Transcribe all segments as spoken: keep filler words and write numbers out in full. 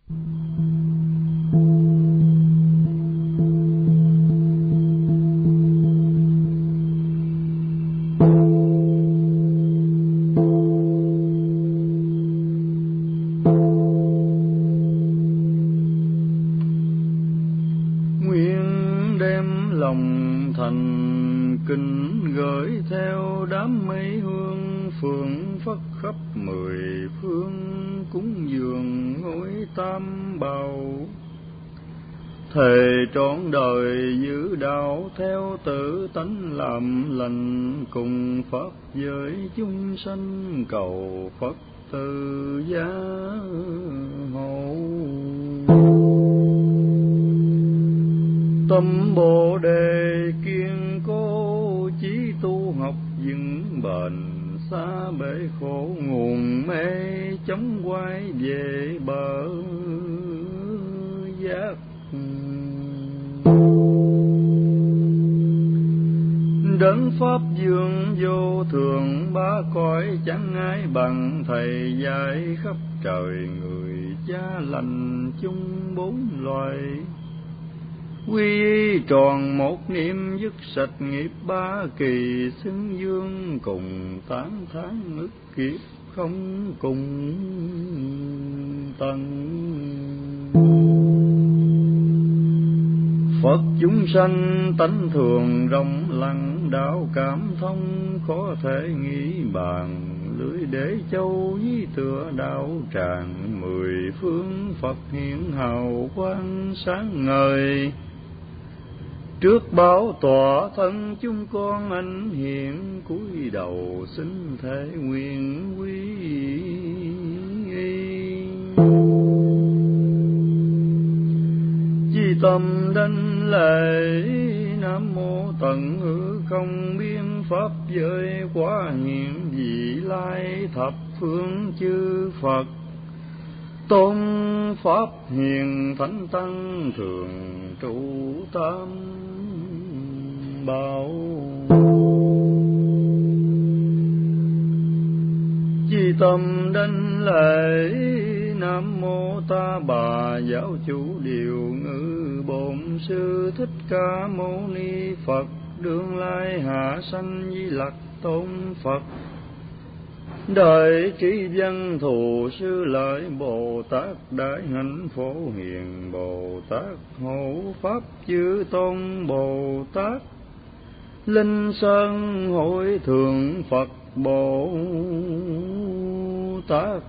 Khắp mười phương cúng dường ngôi tam bảo, thề trọn đời giữ đạo theo tự tánh làm lành, cùng pháp giới chúng sanh cầu Phật từ gia hộ. Tâm Bồ Đề kiên cố, chí tu học vững bền, xa bể khổ nguồn mê, chống quay về bờ giác. Đấng pháp dương vô thường, ba cõi chẳng ai bằng, thầy dạy khắp trời người, cha lành chung bốn loài. Quy y tròn một niệm, dứt sạch nghiệp ba kỳ, xưng dương cùng tán thán ức kiếp, không cùng tận. Phật chúng sanh tánh thường rộng lặng, đạo cảm thông khó thể nghĩ bàn, lưới để châu với tựa đạo tràng, mười phương Phật hiện hào quang sáng ngời. Trước báo tòa thân chúng con anh hiện, cúi đầu xin thể nguyện quy y. Chi tâm đảnh lễ, Nam mô tận hư không biên pháp giới, quá hiện vị lai thập phương chư Phật. Tôn pháp hiền thánh tăng, thường trụ tam bảo. Chi tâm đảnh lễ, Nam mô Ta Bà giáo chủ điều ngự, Bổn sư Thích Ca Mâu Ni Phật, đương lai hạ sanh Di Lặc Tôn Phật. Đại trí văn thù sư lợi Bồ Tát, đại hạnh phổ hiền Bồ Tát, hộ pháp chư tôn Bồ Tát, linh sơn hội thượng Phật Bồ Tát.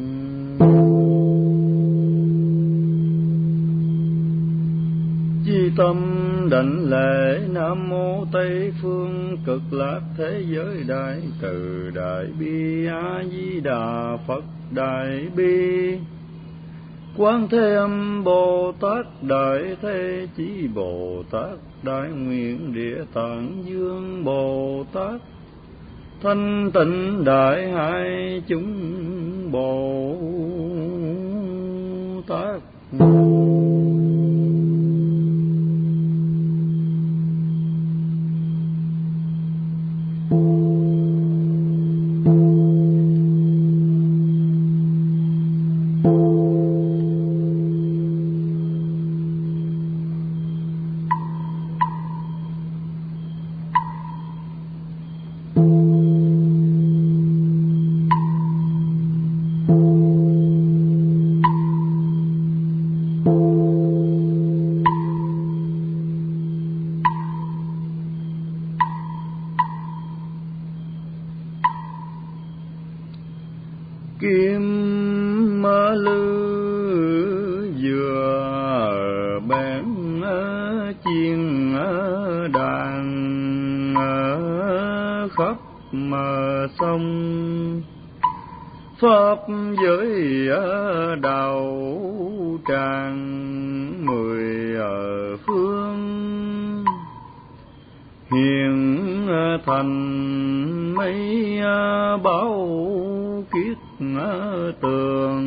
Chi tâm đảnh lễ, Nam mô Tây phương cực lạc thế giới đại từ đại bi, A Di Đà Phật đại bi. Quán Thế Âm Bồ Tát đại thế chí Bồ Tát, đại nguyện địa tạng dương Bồ Tát, thanh tịnh đại hải chúng Bồ Tát. Kim lư vừa bén chiên đàn khắp mà sông, pháp giới đạo tràng mười phương, hiện thành mấy báo kiết tường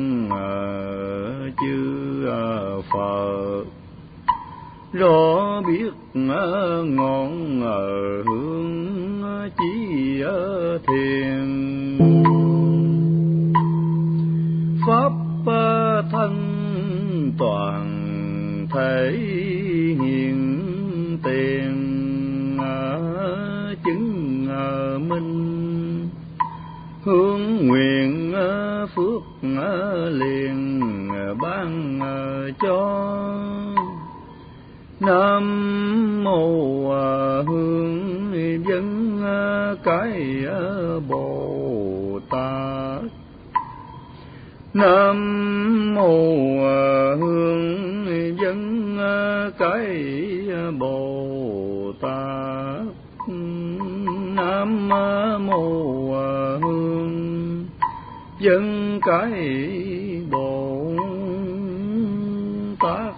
chư Phật, rõ biết ngọn hương chí thiền pháp thân toàn thể hiện tiền chứng minh, hướng nguyện phước liền ban cho. Nam mô Hương Dân Cái Bồ Tát. Nam mô Hương Dân Cái Bồ Tát. Nam mô Hương Dân Cái Bồ Tát.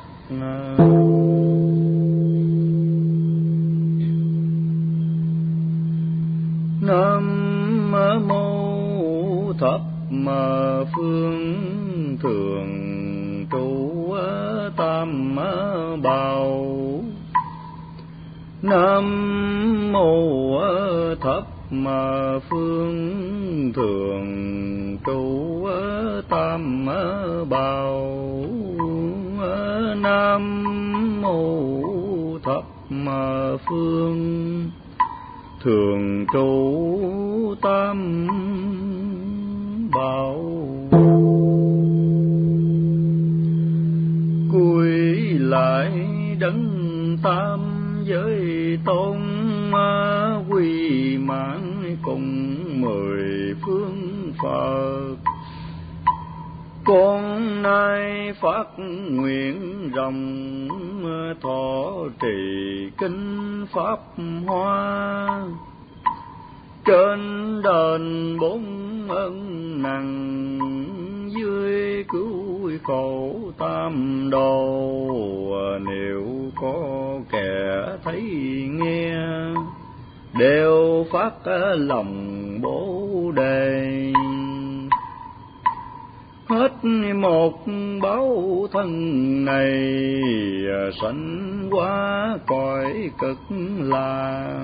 Nam mô Thập Phương Thường Trụ Tam Bảo. Nam mô Thập Phương Thường Trụ Tam Bảo. Nam mô Thập Phương Thường Trụ Tam Bảo. Cúi lại đấng tam giới tôn, quy mãn cùng mười phương Phật. Con nay phát nguyện rộng, thọ trì kinh pháp hoa. Trên đền bốn ân nặng, dưới cứu khổ tam đồ. Nếu có kẻ thấy nghe, đều phát lòng Bồ Đề. Hết một báo thân này, sanh qua cõi cực lạc.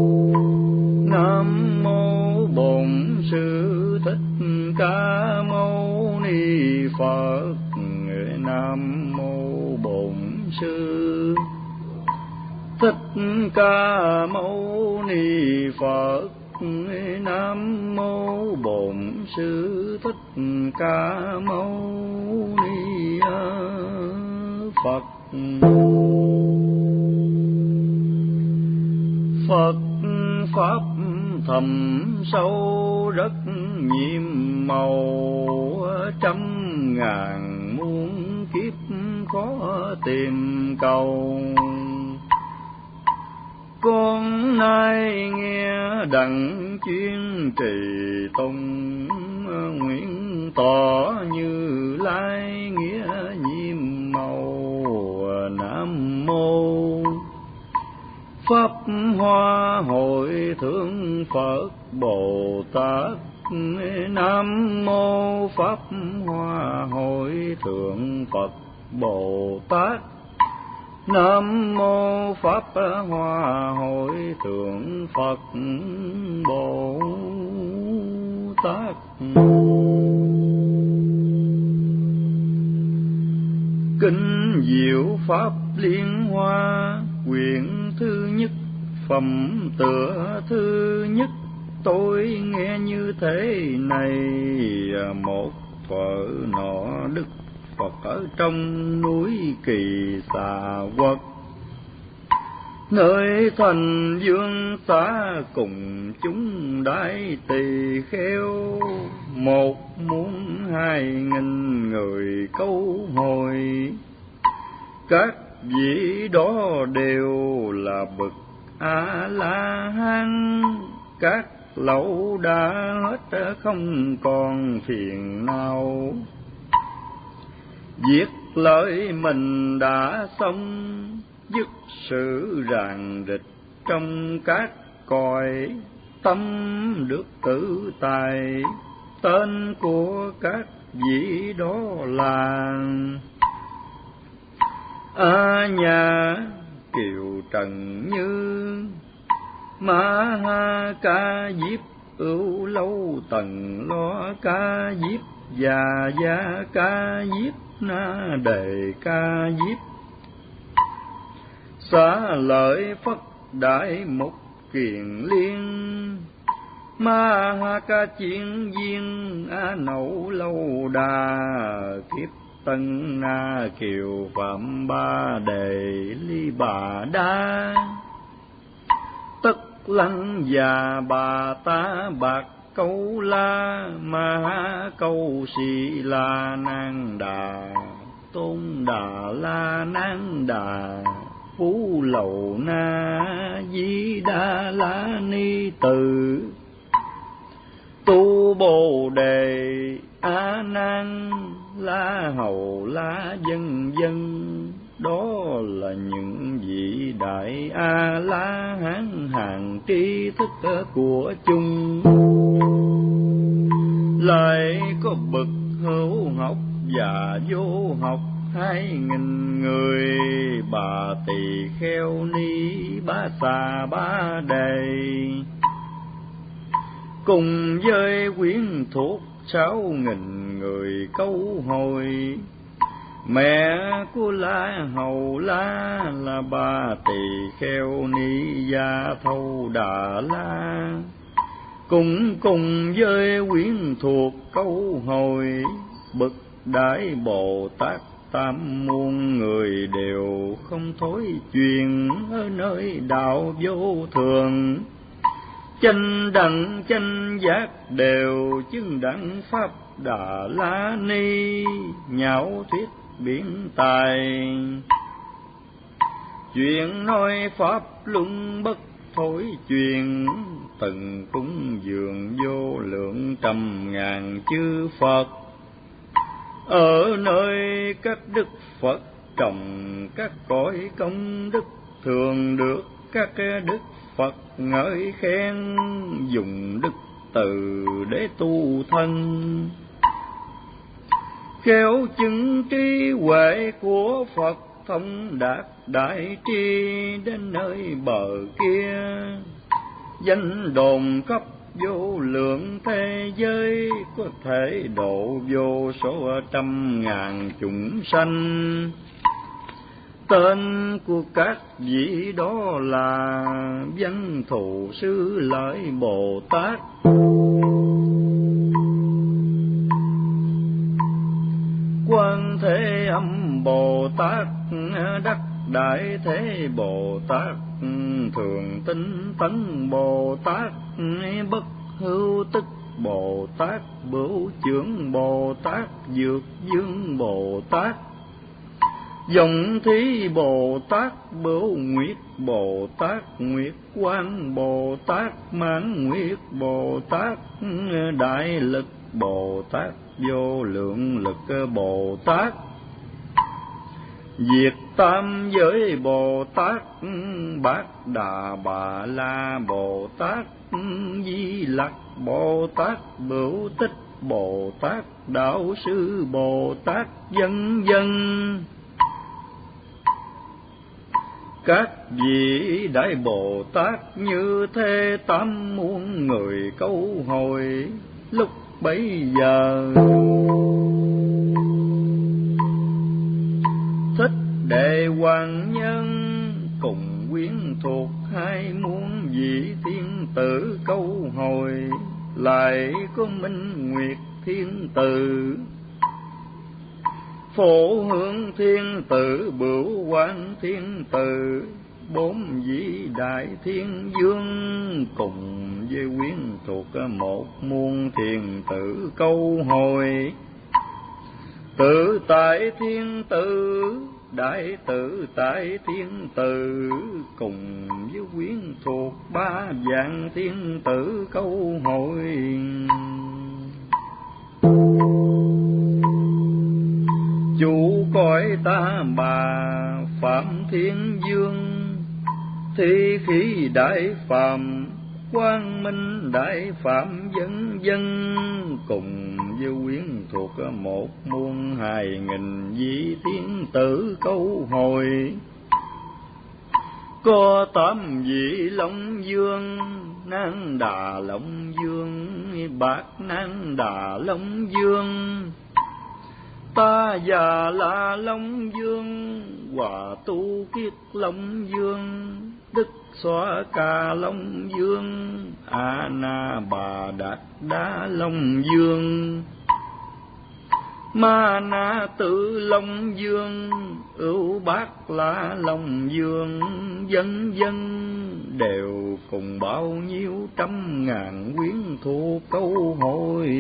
Nam mô Bổn Sư Thích Ca Mâu Ni Phật. Nam mô Bổn Sư Thích Ca Mâu Ni Phật. Nam mô Bổn Sư Thích Ca Mâu Ni Phật. Phật pháp thầm sâu rất nhiệm màu, trăm ngàn muôn kiếp khó tìm cầu. Con nay nghe đặng chuyên trì tùng, nguyện tỏ Như Lai nghĩa nhiệm màu. Nam mô Pháp Hoa Hội Thượng Phật Bồ Tát. Nam mô Pháp Hoa Hội Thượng Phật Bồ Tát. Nam mô Pháp Hoa Hội Thượng Phật Bồ Tát. Kinh Diệu Pháp Liên Hoa, quyển thứ nhất, phẩm tựa thứ nhất. Tôi nghe như thế này, một thuở nọ Đức Phật ở trong núi Kỳ Xà Quốc, nơi thành Dương Xá cùng chúng đại tỳ kheo, một muốn hai nghìn người câu hồi. Các vị đó đều là bậc A La Hán, các lậu đã hết không còn phiền não. Việc lợi mình đã xong, dứt sự ràng rịch trong các cõi. Tâm được tự tại, tên của các vị đó là A Nhã, Kiều Trần Như, Ma Ha Ca Diếp, Ưu Lâu Tần Lo Ca Diếp, Già gia ca diếp na đề ca diếp. Xá lợi Phất Đại Mục Kiền Liên. Ma ha ca chiến viên a nậu lâu đà. Kiếp Tân Na Kiều Phạm Ba Đề Ly Bà Đa. Tất Lăng Già Bà Ta Bạc Câu La. Ma Ha Câu Sĩ La Nan Đà. Tôn Đà La Nan Đà. Phú Lầu Na Di Đà La Ni Tử. Tu Bồ Đề A Nan La Hầu La Dân Dân. Đó là những vị đại A La Hán hàng tri thức của chung. Lại có bậc hữu học và vô học hai nghìn người. Bà Tỳ Kheo Ni Bá Xà Ba Đề. Cùng với quyến thuộc sáu nghìn người câu hồi. Mẹ của La Hầu La là Bà Tỳ Kheo Ni Gia Thâu Đà La. Cùng cùng với quyến thuộc câu hồi. Bậc Đại Bồ Tát tam muôn người đều không thối truyền ở nơi đạo vô thường. Chánh đẳng chánh giác đều chứng đẳng pháp Đà La Ni. Nhạo thuyết biển tài. Chuyện nói pháp luân bất thối truyền. Từng cúng dường vô lượng trăm ngàn chư Phật. Ở nơi các đức Phật trồng các cõi công đức. Thường được các đức Phật ngợi khen. Dùng đức từ để tu thân. Khéo chứng trí huệ của Phật thông đạt đại tri. Đến nơi bờ kia danh đồn khắp vô lượng thế giới. Có thể độ vô số trăm ngàn chúng sanh. Tên của các vị đó là Văn Thù Sư Lợi Bồ Tát. Quan Thế Âm Bồ Tát. Đắc Đại Thế Bồ Tát. Thường Tinh Tấn Bồ Tát. Bất Hữu Tức Bồ Tát. Bửu Chưởng Bồ Tát. Dược Dương Bồ Tát. Dòng Thí Bồ Tát. Bửu Nguyệt Bồ Tát. Nguyệt Quang Bồ Tát. Mãn Nguyệt Bồ Tát. Đại Lực Bồ Tát. Vô Lượng Lực Bồ Tát. Diệt Tam Giới Bồ Tát. Bát Đà Bà La Bồ Tát. Di Lặc Bồ Tát. Bửu Tích Bồ Tát. Đạo Sư Bồ Tát, vân vân. Các vị Đại Bồ Tát như thế tám muôn người câu hồi. Lúc bấy giờ Thích Đệ Hoàng Nhân cùng quyến thuộc hai muôn vị thiên tử câu hồi. Lại có Minh Nguyệt Thiên Tử, Phổ Hương Thiên Tử, Bửu Quang Thiên Tử, bốn vị Đại Thiên Vương cùng với quyến thuộc một muôn thiên tử câu hồi. Tự Tại Thiên Tử, Đại Tự Tại Thiên Tử cùng với quyến thuộc ba vạn thiên tử câu hội. Chủ cõi Ta Bà Phạm Thiên Vương, Thi Khí Đại Phạm, Quang Minh Đại Phạm, vân vân cùng với quyến thuộc một muôn hai nghìn vị thiên tử câu hồi. Có tám vị Long Vương, Nan Đà Long Vương, Bát Nan Đà Long Dương. Ta già La Long Dương, Hòa Tu Kiết Long Dương, Đức Xoa Ca Long Dương, A Na Bà Đạt Đa Long Dương, Ma Na Tự Long Dương, Ưu Bát La Long Dương, vân vân, đều cùng bao nhiêu trăm ngàn quyến thuộc câu hội.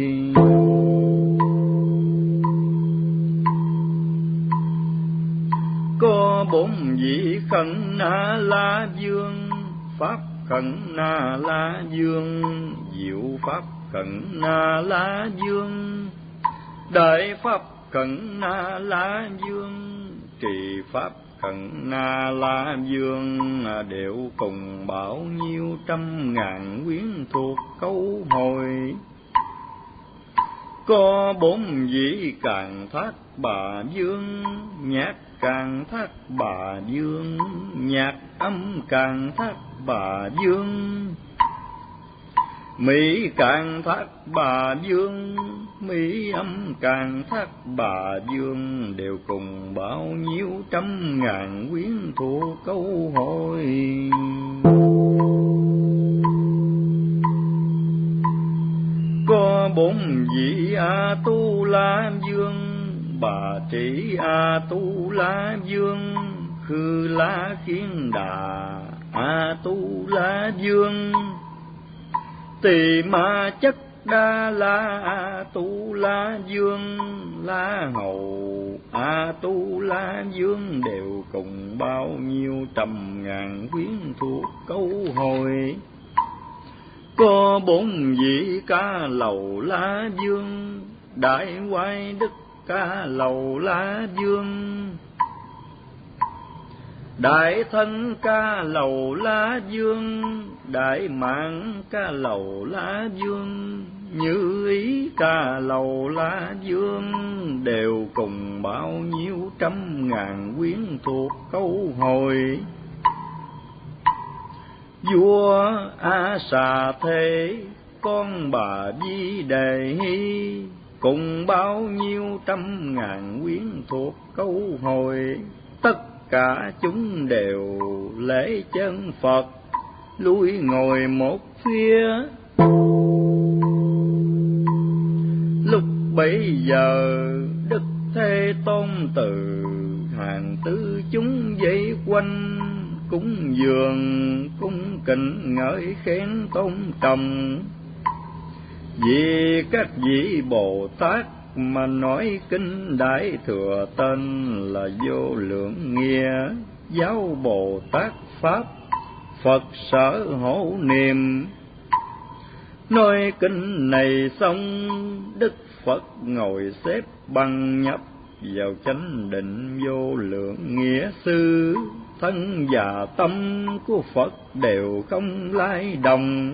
Có bốn vị Khẩn Na La Dương, Pháp Khẩn Na La Dương, Diệu Pháp Khẩn Na La Dương, Đại Pháp Khẩn Na La Dương, Trì Pháp Khẩn Na La Dương, đều cùng bao nhiêu trăm ngàn quyến thuộc câu hồi. Có bốn vị Càn Thác Bà Dương, Nhạc Càn Thác Bà Dương, Nhạc Âm Càn Thác Bà Dương, Mỹ Càn Thác Bà Dương, Mỹ Âm Càn Thác Bà Dương, đều cùng bao nhiêu trăm ngàn quyến thuộc câu hội. Có bốn vị A Tu La Dương, Bà Trị A Tu La Dương, Khư La Khiên Đà A Tu La Dương, Tỳ Ma Chất Đa La A Tu La Dương, La Hầu A Tu La Dương, đều cùng bao nhiêu trăm ngàn quyến thuộc câu hồi. Có bốn vị Ca Lầu La Dương, Đại Hoài Đức Ca Lầu La Dương, Đại Thân Ca Lầu La Dương, Đại Mạng Ca Lầu La Dương, Như Ý Ca Lầu La Dương, đều cùng bao nhiêu trăm ngàn quyến thuộc câu hồi. Vua A Xà Thế, con bà Di Đề Hy, cùng bao nhiêu trăm ngàn quyến thuộc câu hồi. Tất cả chúng đều lễ chân Phật, lui ngồi một phía. Lúc bấy giờ Đức Thế Tôn từ hàng tứ chúng vây quanh, cúng dường cung kính ngợi khen tôn trọng. Vì các vị Bồ Tát mà nói kinh Đại Thừa tên là Vô Lượng Nghĩa, Giáo Bồ Tát Pháp, Phật Sở Hộ Niệm. Nói kinh này xong, Đức Phật ngồi xếp bằng nhập vào chánh định Vô Lượng Nghĩa Sư. Thân và tâm của Phật đều không lay động.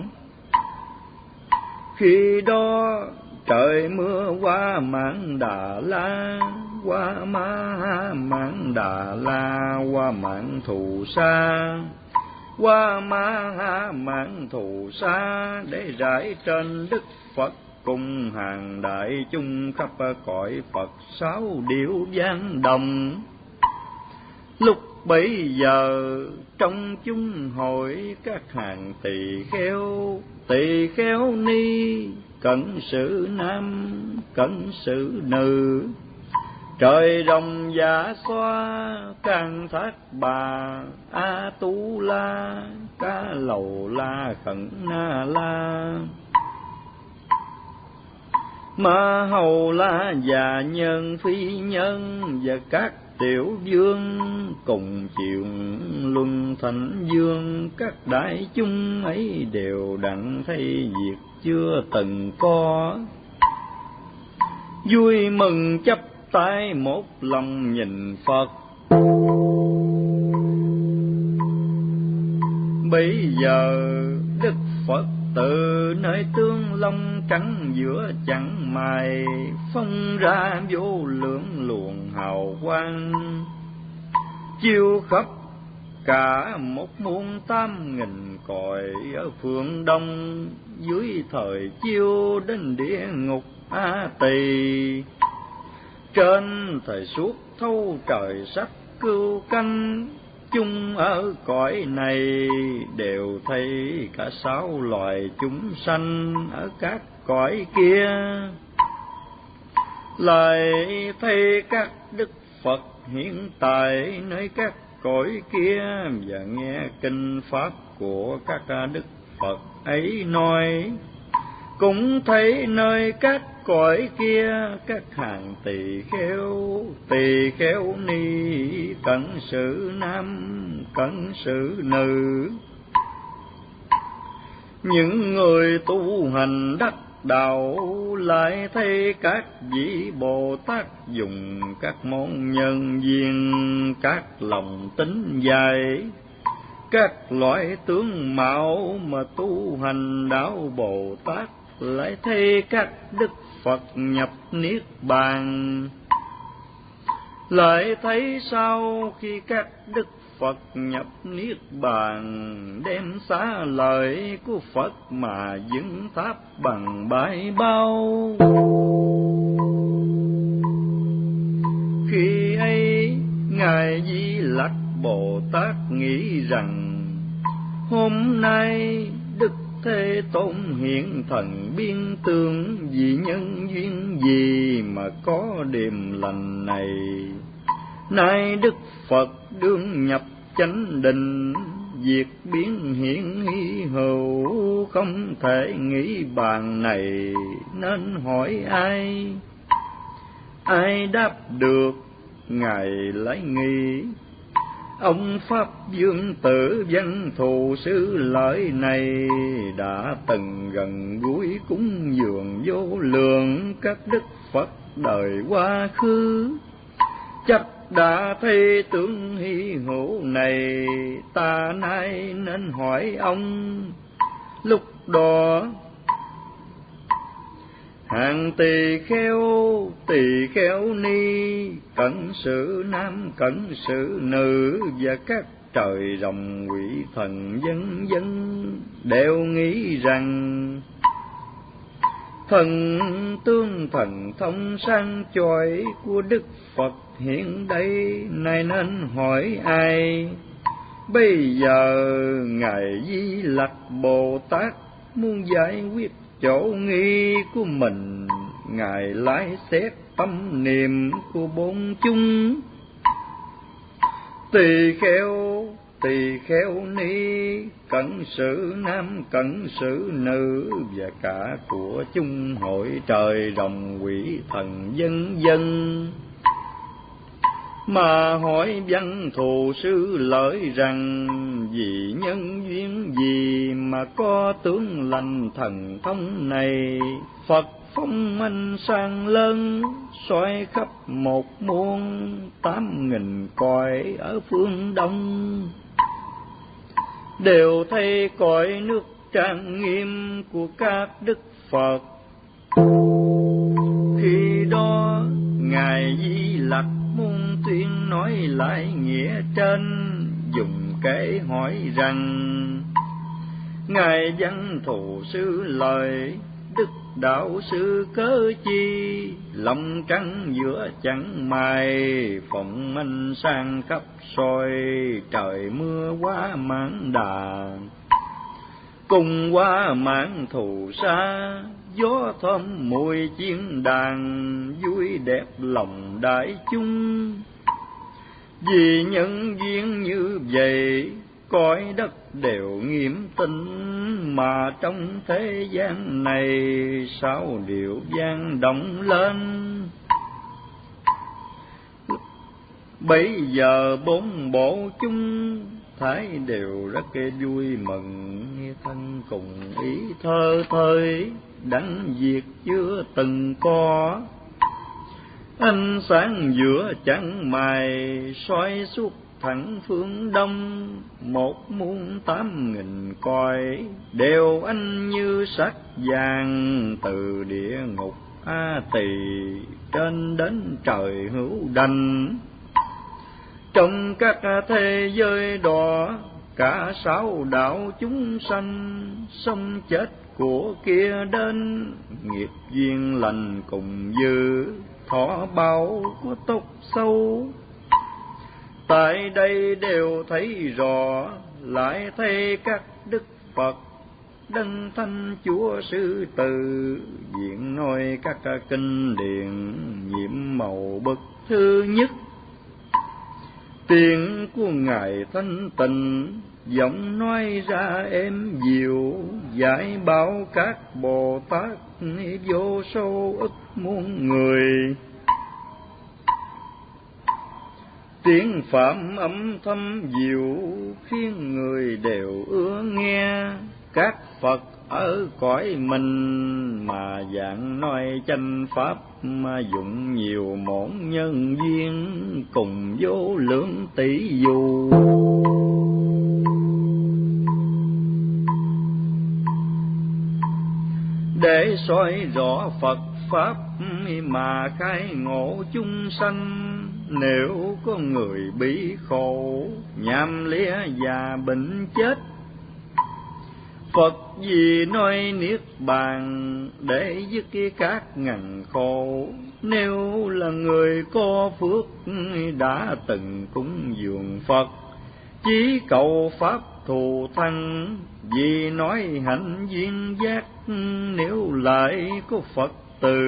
Khi đó trời mưa qua Mãn Đà La, qua Ma Mãn Đà La, qua Mãn Thù Sa, qua Ma Mãn Thù Sa, để rải trên Đức Phật cùng hàng đại chúng khắp cõi Phật sáu điệu vang đồng. Lúc bấy giờ trong chúng hội các hàng tỳ kheo, tỳ kheo ni, cận sự nam, cận sự nữ, trời rồng dạ xoa, Can Thác Bà, A Tu La, Ca Lầu La, Khẩn Na La, Ma Hầu La, và nhân phi nhân, và các tiểu vương cùng chịu luân thánh dương. Các đại chúng ấy đều đặng thấy việc chưa từng có, vui mừng chắp tay một lòng nhìn Phật. Bây giờ Đức Phật từ nơi tương long trắng giữa chẳng mày, phong ra vô lượng luồng hào quang, chiếu khắp cả một muôn tám nghìn cõi ở phương đông, dưới thời chiêu đến địa ngục A Tỳ. Trên thời suốt thâu trời sắc cưu canh, chung ở cõi này đều thấy cả sáu loài chúng sanh ở các cõi kia. Lại thấy các đức Phật hiện tại nơi các cõi kia, và nghe kinh pháp của các đức Phật ấy nói. Cũng thấy nơi các cõi kia các hàng tỳ kheo, tỳ kheo ni, cẩn sự nam, cẩn sự nữ. Những người tu hành đắc đạo lại thấy các vị Bồ Tát dùng các món nhân duyên, các lòng tính dài, các loại tướng mạo mà tu hành đạo Bồ Tát. Lại thấy các đức Phật nhập niết bàn. Lại thấy sau khi các đức Phật nhập niết bàn, đem xá lợi của Phật mà dựng tháp bằng bãi bao. Khi ấy ngài Di Lặc Bồ Tát nghĩ rằng, hôm nay Đức Thế Tôn hiện thần biên tướng, vì nhân duyên gì mà có điềm lành này. Nay Đức Phật đương nhập chánh định, việc biến hiện hy hữu, không thể nghĩ bàn này, nên hỏi ai. Ai đáp được, ngài lấy nghi. Ông Pháp Dương Tử Văn Thù Sư Lợi này, đã từng gần gũi cúng dường vô lượng các đức Phật đời quá khứ. Chắc đã thấy tướng hy hữu này, ta nay nên hỏi ông. Lúc đó hàng tỳ kheo, tỳ kheo ni, cẩn sự nam, cẩn sự nữ, và các trời rồng quỷ thần vân vân đều nghĩ rằng, thần tương thần thông sang chói của Đức Phật hiện đây, này nên hỏi ai. Bây giờ ngài Di Lặc Bồ Tát muốn giải quyết chỗ nghi của mình, ngài lái xét tâm niệm của bốn chúng. Tỳ kheo, tỳ kheo ni, cẩn sự nam, cẩn sự nữ, và cả của chung hội trời rồng quỷ thần vân vân, mà hỏi Văn Thù Sư Lợi rằng, vì nhân duyên gì mà có tướng lành thần thông này. Phật phong anh sang lớn, soi khắp một muôn tám nghìn cõi ở phương đông, đều thấy cõi nước trang nghiêm của các đức Phật. Khi đó ngài Di Lặc muốn tuyên nói lại nghĩa trên, dùng kể hỏi rằng, ngài Văn Thù Sư Lợi, đức đạo sư cớ chi, lòng trắng giữa chẳng mai, phụng anh sang khắp soi, trời mưa quá mãn đà. Cùng qua mãn thù xa, gió thơm mùi chiên đàn, vui đẹp lòng đại chúng. Vì nhân duyên như vậy, cõi đất đều nghiêm tĩnh, mà trong thế gian này sao điệu vang động lên. Bây giờ bốn bộ chúng thấy đều rất vui mừng, thân cùng ý thơ thơi, đặng việc chưa từng có. Ánh sáng giữa chẳng mày soi suốt thẳng phương đông, một muôn tám nghìn cõi đều ánh như sắc vàng, từ địa ngục A Tỳ trên đến trời hữu đành. Trong các thế giới đó, cả sáu đạo chúng sanh, sống chết của kia đến, nghiệp duyên lành cùng dư, thọ báo của tốt xấu. Tại đây đều thấy rõ, lại thấy các đức Phật, Đấng Thánh Chúa Sư Từ, diện nói các kinh điển, nhiệm màu bậc thứ nhất. Tiếng của Ngài thanh tịnh, giọng nói ra êm dịu, giải bảo các Bồ Tát vô số ức muôn người. Tiếng Phạm âm thâm diệu, khiến người đều ưa nghe. Các Phật ở cõi mình, mà dạng nói chánh pháp, mà dụng nhiều món nhân duyên, cùng vô lượng tỷ dù. Để soi rõ Phật pháp, mà khai ngộ chúng sanh. Nếu có người bị khổ, nham lía và bệnh chết, Phật vì nói niết bàn, để dứt các ngàn khổ. Nếu là người có phước, đã từng cúng dường Phật, chí cầu pháp thù thắng, vì nói hạnh duyên giác. Nếu lại có Phật tử,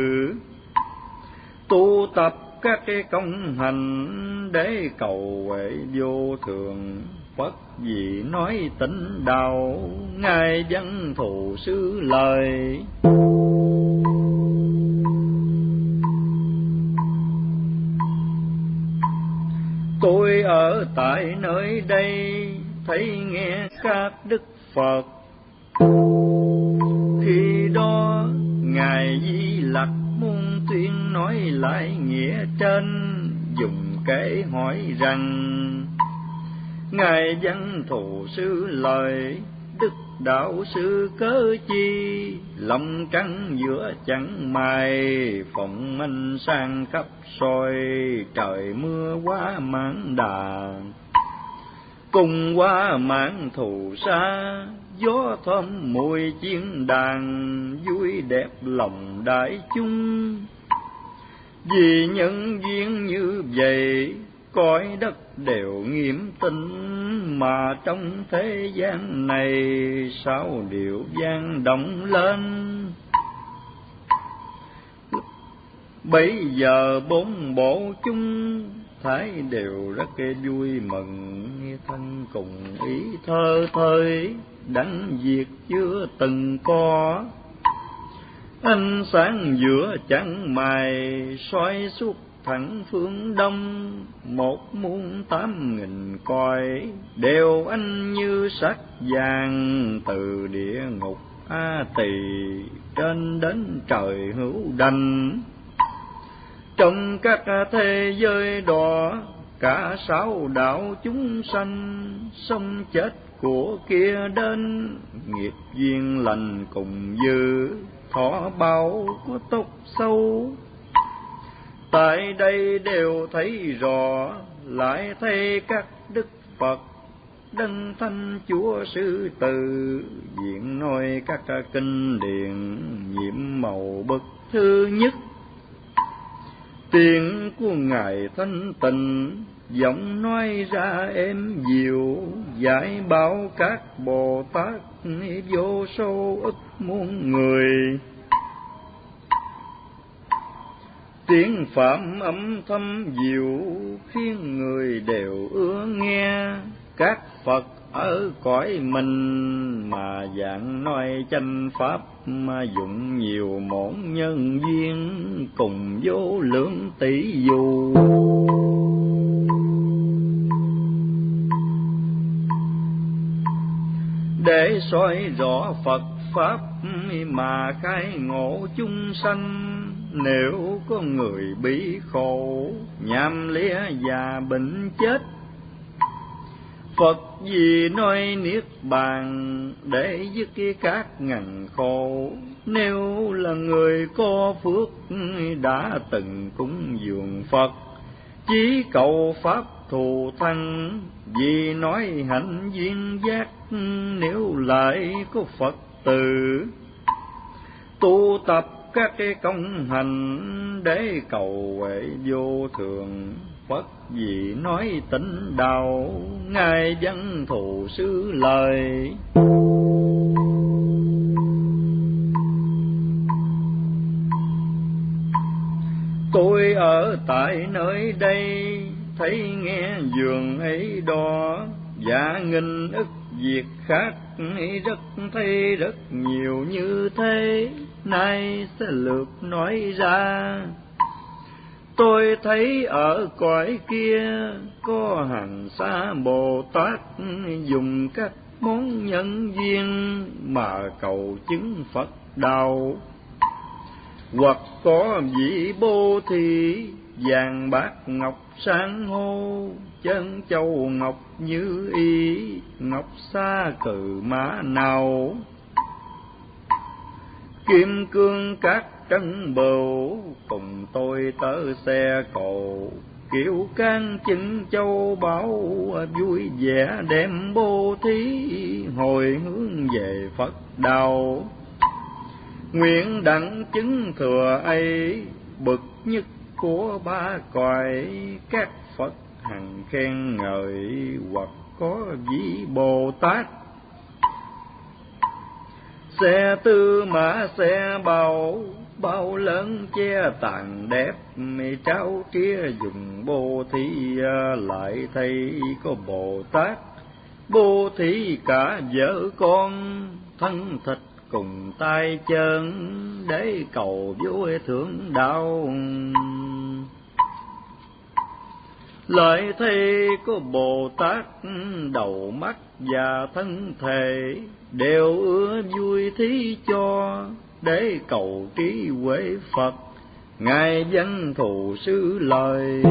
tu tập các cái công hành, để cầu huệ vô thường. Phật vì nói tịnh đạo, Ngài văn thù xứ lời. Tôi ở tại nơi đây, thấy nghe các đức Phật. Khi đó Ngài Di Lặc muốn tuyên nói lại nghĩa trên, dùng kể hỏi rằng: Ngài văn thù xứ lời, đức đạo sư cớ chi, lòng trắng giữa chẳng mai, phụng ánh sang khắp soi, trời mưa quá mãn đà. Cùng qua mãn thù xa, gió thơm mùi chiên đàn, vui đẹp lòng đại chúng. Vì nhân duyên như vậy, cõi đất đều nghiêm tĩnh, mà trong thế gian này, sao điệu vang động lên. Bấy giờ bốn bộ chúng, thấy đều rất vui mừng, thân cùng ý thơ thơi, đắng việc chưa từng có. Ánh sáng giữa chẳng mày, soi suốt thẳng phương đông, một muôn tám nghìn cõi, đều ánh như sắc vàng. Từ địa ngục A Tỳ, trên đến trời hữu đành. Trong các thế giới đó, cả sáu đạo chúng sanh, sống chết của kia đến, nghiệp duyên lành cùng dư, thọ báo của tốt xấu. Tại đây đều thấy rõ, lại thấy các đức Phật, Đấng Thánh Chúa Sư Từ, diện nói các kinh điển, nhiệm màu bậc thứ nhất. Tiếng của Ngài thanh tịnh, giọng nói ra êm dịu, giải bảo các Bồ Tát vô số ức muôn người. Tiếng Phạm âm thâm diệu, khiến người đều ưa nghe. Các Phật ở cõi mình, mà dạng nói chánh pháp, mà dụng nhiều món nhân duyên, cùng vô lượng tỷ dù. Để soi rõ Phật pháp, mà khai ngộ chúng sanh. Nếu có người bị khổ, nham lía và bệnh chết, Phật vì nói niết bàn, để dứt các ngàn khổ. Nếu là người có phước, đã từng cúng dường Phật, chí cầu pháp thù thắng, vì nói hạnh duyên giác, nếu lại có Phật tử tu tập các cái công hành, để cầu huệ vô thường. Phật vì nói tịnh đạo, ngài văn thù xứ lời. Tôi ở tại nơi đây, thấy nghe giường ấy đó, dạ nghìn ức việc khác, rất thấy rất nhiều như thế, nay sẽ lược nói ra. Tôi thấy ở cõi kia, có hàng xa Bồ Tát, dùng các món nhân duyên, mà cầu chứng Phật đạo. Hoặc có vị Bố Thí, vàng bát ngọc san hô, chân châu ngọc như ý, ngọc sa cừ mã nào. Kim cương các trân bầu, cùng tôi tớ xe cộ, kiểu can chứng châu báu, vui vẻ đem bố thí, hồi hướng về Phật đạo. Nguyện đặng chứng thừa ấy, bậc nhất của ba cõi, các Phật hằng khen ngợi, hoặc có vị Bồ Tát. Xe tư mã xe bào, bao lớn che tàn đẹp, trao tría dùng bố thí, lại thấy có Bồ Tát. Bố thí cả vợ con, thân thịt cùng tay chân, để cầu vô thượng đạo. Lại thấy có Bồ Tát, đầu mắt và thân thể, đều ưa vui thí cho, để cầu trí huệ Phật. Ngài văn thù xứ lời.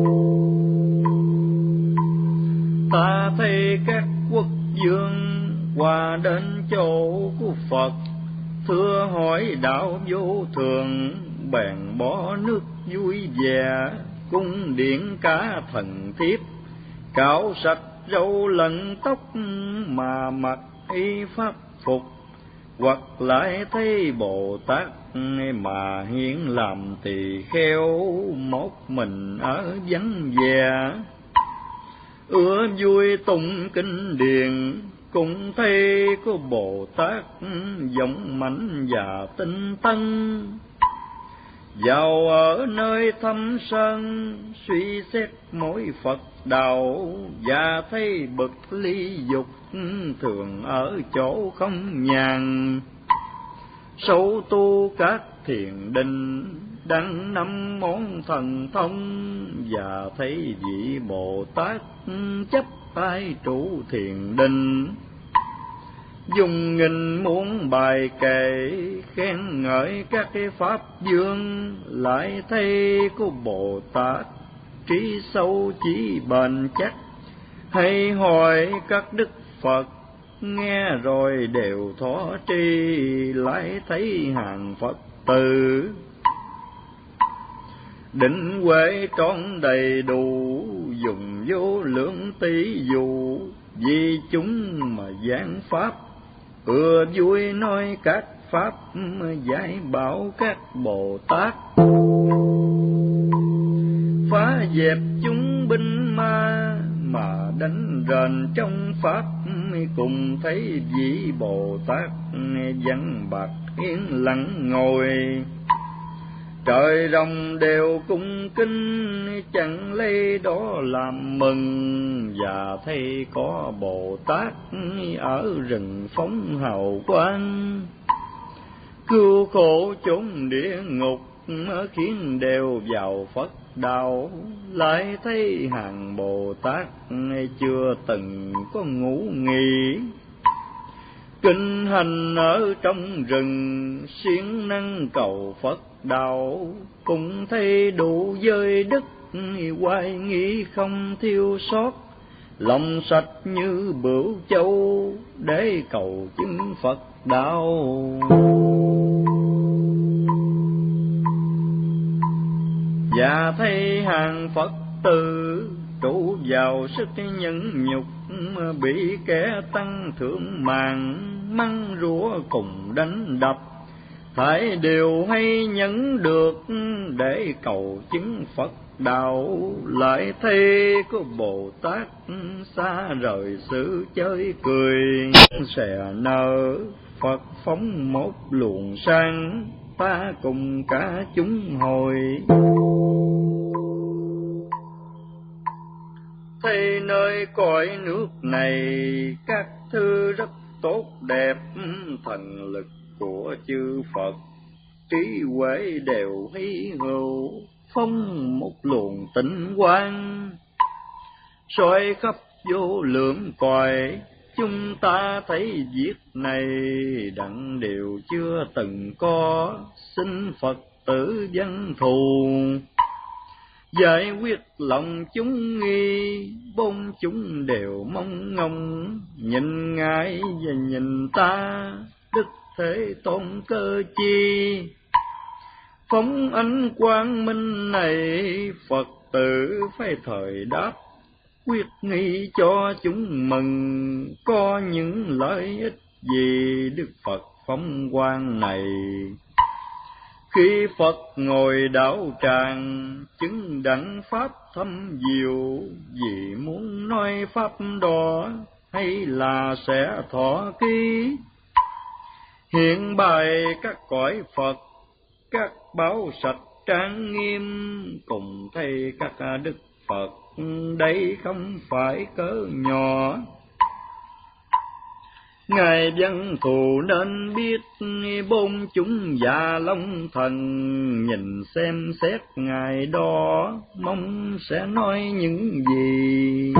Ta thấy các quốc vương qua đến chỗ của Phật, thưa hỏi đạo vô thường, bèn bỏ nước vui vẻ, cung điện cả thần thiếp, cạo sạch râu lẫn tóc, mà mặc y pháp phục. Hoặc lại thấy Bồ Tát, mà hiện làm tỳ kheo, một mình ở vắng vẻ, ưa vui tụng kinh điển. Cũng thấy có Bồ Tát, giọng mạnh và tinh tấn, vào ở nơi thâm sơn, suy xét mỗi Phật đạo, và thấy bậc ly dục, thường ở chỗ không nhàn. Sâu tu các thiền định, đăng năm món thần thông, và thấy vị Bồ Tát chấp tay trụ thiền định. Dùng nghìn muôn bài kệ, khen ngợi các cái pháp dương, lại thấy có Bồ Tát trí sâu chỉ bền chắc. Hay hỏi các đức Phật, nghe rồi đều thỏa tri, lại thấy hàng Phật tử định huệ trọn đầy đủ, dùng vô lượng tỷ dụ, vì chúng mà giảng pháp, ưa vui nói các pháp, giải bảo các Bồ Tát. Phá dẹp chúng binh ma, mà đánh rền trong pháp, cùng thấy vị Bồ Tát văn bạc yên lặng ngồi. Trời rồng đều cung kính, chẳng lấy đó làm mừng, và thấy có Bồ Tát ở rừng phóng hào quang, cứu khổ chốn địa ngục, khiến đều vào Phật đạo. Lại thấy hàng Bồ Tát chưa từng có ngủ nghỉ, kinh hành ở trong rừng, siêng năng cầu Phật đạo. Cũng thấy đủ giới đức, hoài nghi không thiếu sót, lòng sạch như bửu châu, để cầu chứng Phật đạo. Và thấy hàng Phật tử trụ vào sức nhẫn nhục, bị kẻ tăng thượng màn mắng rủa cùng đánh đập. Phải điều hay nhẫn được để cầu chứng Phật đạo, lại thấy có Bồ Tát xa rời sự chơi cười. Sẽ nở Phật phóng một luồng sáng, ta cùng cả chúng hồi. Thấy nơi cõi nước này các thứ rất tốt đẹp, thần lực của chư Phật trí huệ đều hy hữu, phong một luồng tịnh quang soi khắp vô lượng cõi. Chúng ta thấy việc này đặng đều chưa từng có, xin Phật tử dân thù giải quyết lòng chúng nghi. Bốn chúng đều mong ngóng nhìn ngài và nhìn ta, Đức Thế Tôn cơ chi phóng ánh quang minh này. Phật tử phải thời đáp quyết nghi cho chúng mừng, có những lợi ích gì Đức Phật phóng quang này. Khi Phật ngồi đạo tràng chứng đẳng pháp thâm diệu, vì muốn nói pháp đó hay là sẽ thọ ký. Hiện bày các cõi Phật, các báo sạch trang nghiêm, cùng thầy các Đức Phật, đây không phải cớ nhỏ. Ngài văn thù nên biết bốn chúng già long thần, nhìn xem xét ngài đó mong sẽ nói những gì.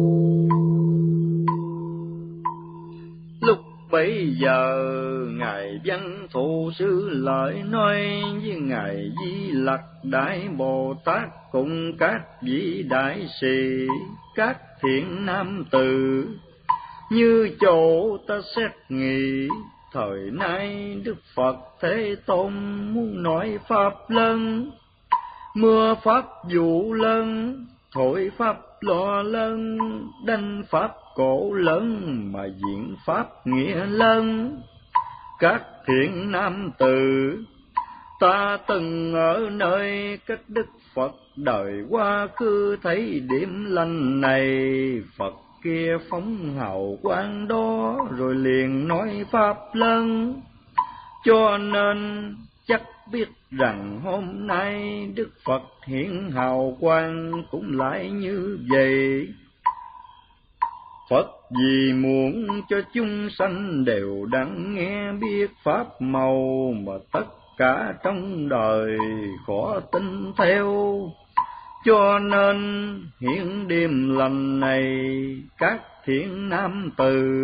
Lúc bấy giờ ngài văn thù sư lợi nói với ngài Di Lặc Đại Bồ Tát cùng các vị đại sĩ, các thiện nam tử. Như chỗ ta xét nghĩ, thời nay Đức Phật Thế Tôn muốn nói pháp lớn, mưa pháp vụ lớn, thổi pháp lo lớn, đánh pháp cổ lớn mà diễn pháp nghĩa lớn. Các thiện nam tử, ta từng ở nơi cách Đức Phật đời quá khứ thấy điểm lành này. Phật kia phóng hào quang đó rồi liền nói pháp lớn, cho nên chắc biết rằng hôm nay Đức Phật hiện hào quang cũng lại như vậy. Phật vì muốn cho chúng sanh đều đặng nghe biết pháp màu, mà tất cả trong đời khó tin theo. Cho nên hiện đêm lành này các thiện nam tử,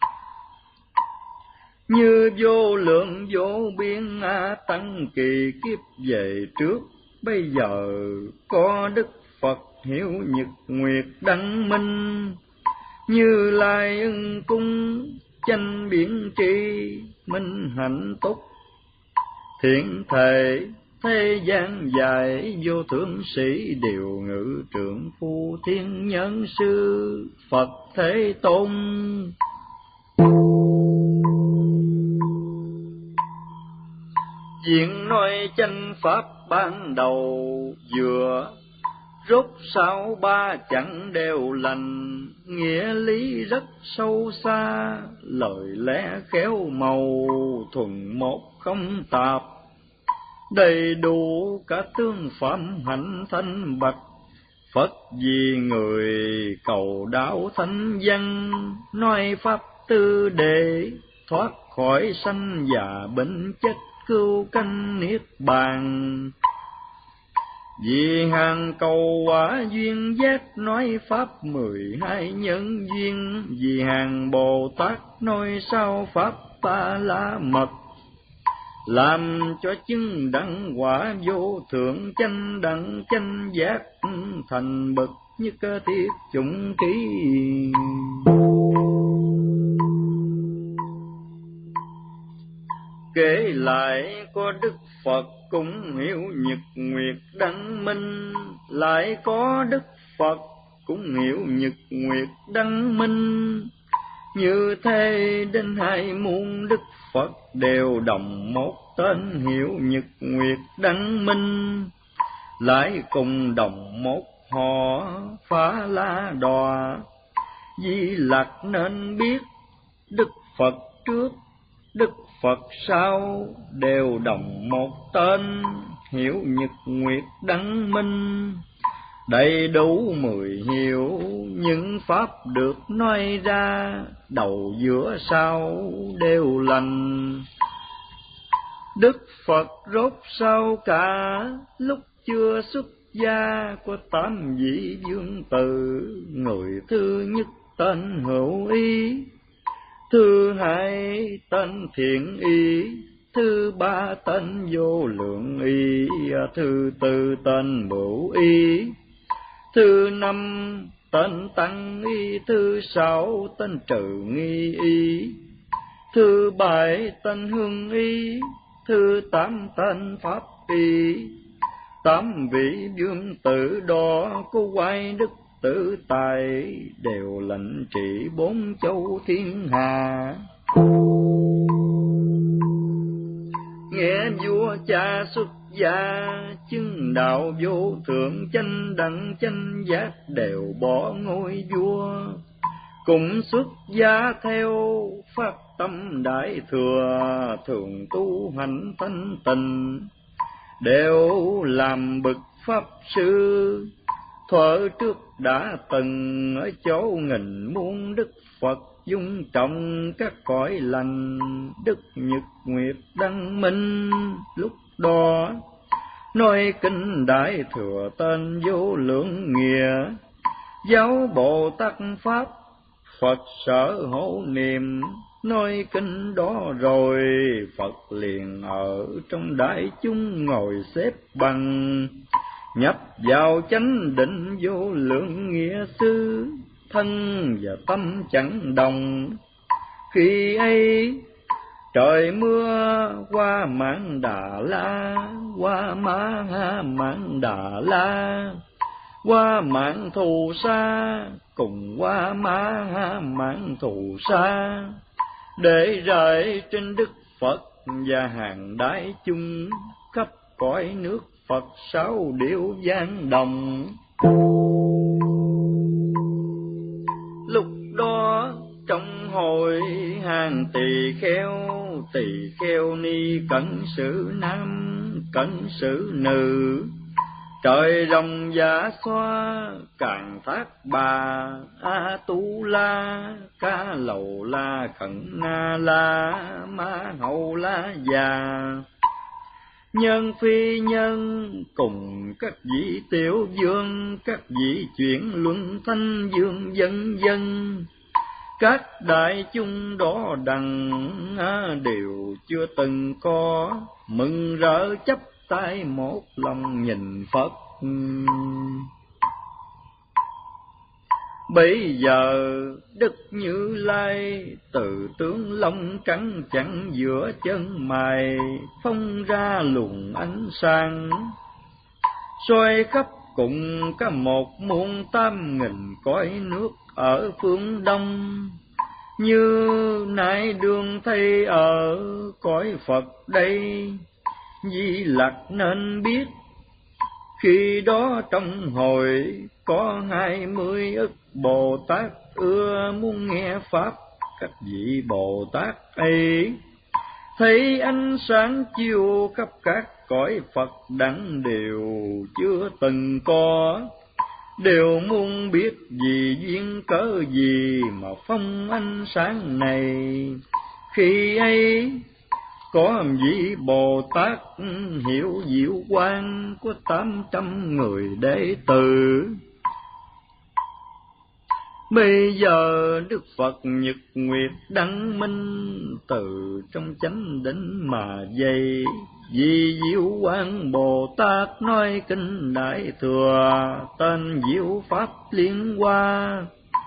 như vô lượng vô biên a tăng kỳ kiếp về trước. Bây giờ có Đức Phật Hiếu Nhật Nguyệt Đăng Minh, Như Lai ưng cung chánh biển tri minh hạnh túc. Thiện thể thế gian dài vô thượng sĩ, điều ngự trượng phu thiên nhân sư Phật Thế Tôn. Diện nói chánh pháp ban đầu vừa, rốt sau ba chẳng đều lành. Nghĩa lý rất sâu xa, lời lẽ khéo màu, thuần một không tạp. Đầy đủ cả tương phẩm hạnh thanh bạch. Phật vì người cầu đạo thánh văn, nói pháp tư để thoát khỏi sanh già bệnh chết, cứu canh niết bàn. Vì hàng cầu quả duyên giác, nói pháp mười hai nhân duyên. Vì hàng Bồ Tát nói sao pháp ta la mật, làm cho chứng đẳng quả vô thượng chánh đẳng chánh giác, thành bậc nhất thiết chủng ký. Kể lại có Đức Phật cũng Hiếu Nhật Nguyệt Đăng Minh, lại có Đức Phật cũng hiểu nhật nguyệt đăng minh. Như thế đến hai muôn Đức Phật đều đồng một tên hiểu nhật nguyệt đăng minh. Lại cùng đồng một họ Phá La Đà. Di Lặc nên biết Đức Phật trước Đức Phật sau đều đồng một tên hiểu nhật nguyệt đăng minh. Đầy đủ mười hiệu những pháp được nói ra, đầu giữa sau đều lành. Đức Phật rốt sau cả lúc chưa xuất gia có tám vị vương tử. Người thứ nhất tên Hữu Ý, thứ hai tên Thiện Ý, thứ ba tên Vô Lượng Ý, thứ tư tên Bửu Ý, thứ năm tên Tăng Ý, thứ sáu tên Trừ Nghi Ý, thứ bảy tên Hưng Ý, thứ tám tên Pháp Ý. Tám vị vương tử đó có quay đức tử tài, đều lãnh trị bốn châu thiên hà. Nghe vua cha xuất gia, chứng đạo vô thượng chánh đẳng chánh giác, đều bỏ ngôi vua. Cũng xuất gia theo phát tâm đại thừa, thường tu hành thanh tịnh, đều làm bậc pháp sư. Thuở trước đã từng ở chỗ nghìn muôn Đức Phật dung trọng các cõi lành. Đức nhật nguyệt đăng minh lúc đó nói kinh đại thừa tên Vô Lượng Nghĩa. Giáo Bồ Tát Pháp Phật sở hộ niệm, nói kinh đó rồi Phật liền ở trong đại chúng ngồi xếp bằng. Nhập vào chánh định Vô Lượng Nghĩa sư, thân và tâm chẳng đồng. Khi ấy trời mưa qua Mãn Đà La, qua Ma Ha Mãn Đà La, qua Mãn Thù Sa cùng qua Ma Ha Mãn Thù Sa, để rơi trên Đức Phật và hàng đại chúng khắp cõi nước Phật sáu điệu vang đồng. Lúc đó trong hội hàng tỳ kheo, tỳ kheo ni cẩn xử nam cẩn xử nữ, trời rồng giả xoa càng thác bà a tu la, ca lầu la khẩn na la, ma hậu la già. Nhân phi nhân cùng các vị tiểu vương, các vị chuyển luân thanh dương dân dân, các đại chúng đó đằng đều chưa từng có, mừng rỡ chắp tay một lòng nhìn Phật. Bây giờ Đức Như Lai từ tướng lông trắng chẳng giữa chân mày, phóng ra luồng ánh sáng soi khắp cùng cả một muôn tám nghìn cõi nước ở phương đông. Như nãy đường thấy ở cõi Phật đây, Di Lặc nên biết khi đó trong hội có hai mươi ức Bồ Tát ưa muốn nghe pháp. Các vị Bồ Tát ấy thấy ánh sáng chiếu khắp các cõi Phật đẳng đều chưa từng có, đều muốn biết vì duyên cớ gì mà phong ánh sáng này. Khi ấy có vị Bồ Tát hiểu diệu quang, có tám trăm người đệ tử. Bây giờ Đức Phật nhật nguyệt đăng minh, từ trong chánh định mà dày. Vì diệu quang Bồ Tát nói kinh đại thừa, tên diệu pháp liên hoa.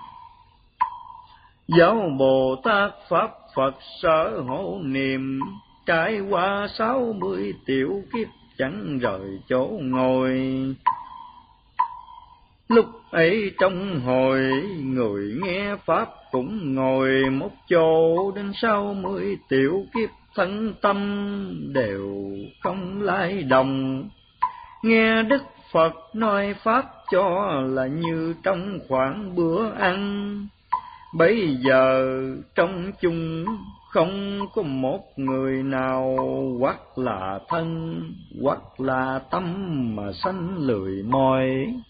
Giáo Bồ Tát Pháp Phật sở hộ niệm, trải qua sáu mươi tiểu kiếp chẳng rời chỗ ngồi. Lúc ấy trong hồi, người nghe Pháp cũng ngồi một chỗ, đến sau mươi tiểu kiếp thân tâm đều không lay động. Nghe Đức Phật nói Pháp cho là như trong khoảng bữa ăn. Bấy giờ trong chúng không có một người nào hoặc là thân hoặc là tâm mà sanh lười mỏi.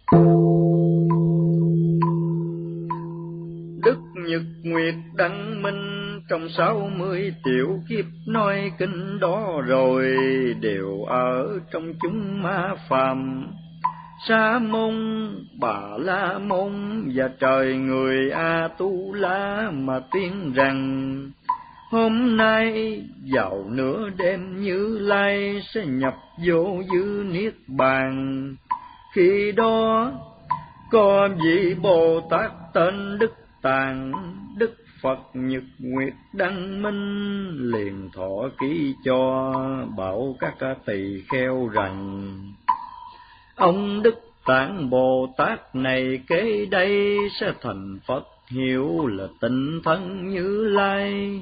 Đức Nhật Nguyệt Đăng Minh trong sáu mươi tiểu kiếp nói kinh đó rồi, đều ở trong chúng ma phàm. Sa môn, Bà La Môn và trời người A Tu La mà tiên rằng, hôm nay vào nửa đêm Như Lai sẽ nhập vô dư niết bàn. Khi đó có vị Bồ Tát tên Đức Tạng, Đức Phật Nhật Nguyệt Đăng Minh liền thọ ký cho, bảo các tỳ kheo rằng, ông Đức Tạng Bồ Tát này kế đây sẽ thành Phật, hiểu là tịnh thân Như Lai.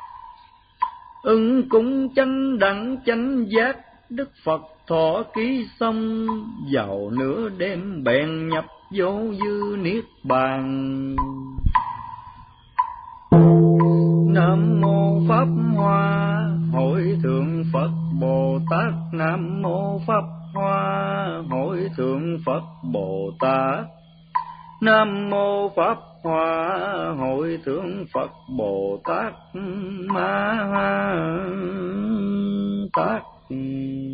Ứng cúng chánh đẳng chánh giác, Đức Phật thọ ký xong, vào nửa đêm bèn nhập vô dư niết bàn. Nam mô Pháp Hoa Hội Thượng Phật Bồ Tát. Nam mô Pháp Hoa Hội Thượng Phật Bồ Tát. Nam mô Pháp Hoa Hội Thượng Phật Bồ Tát Ma Tát.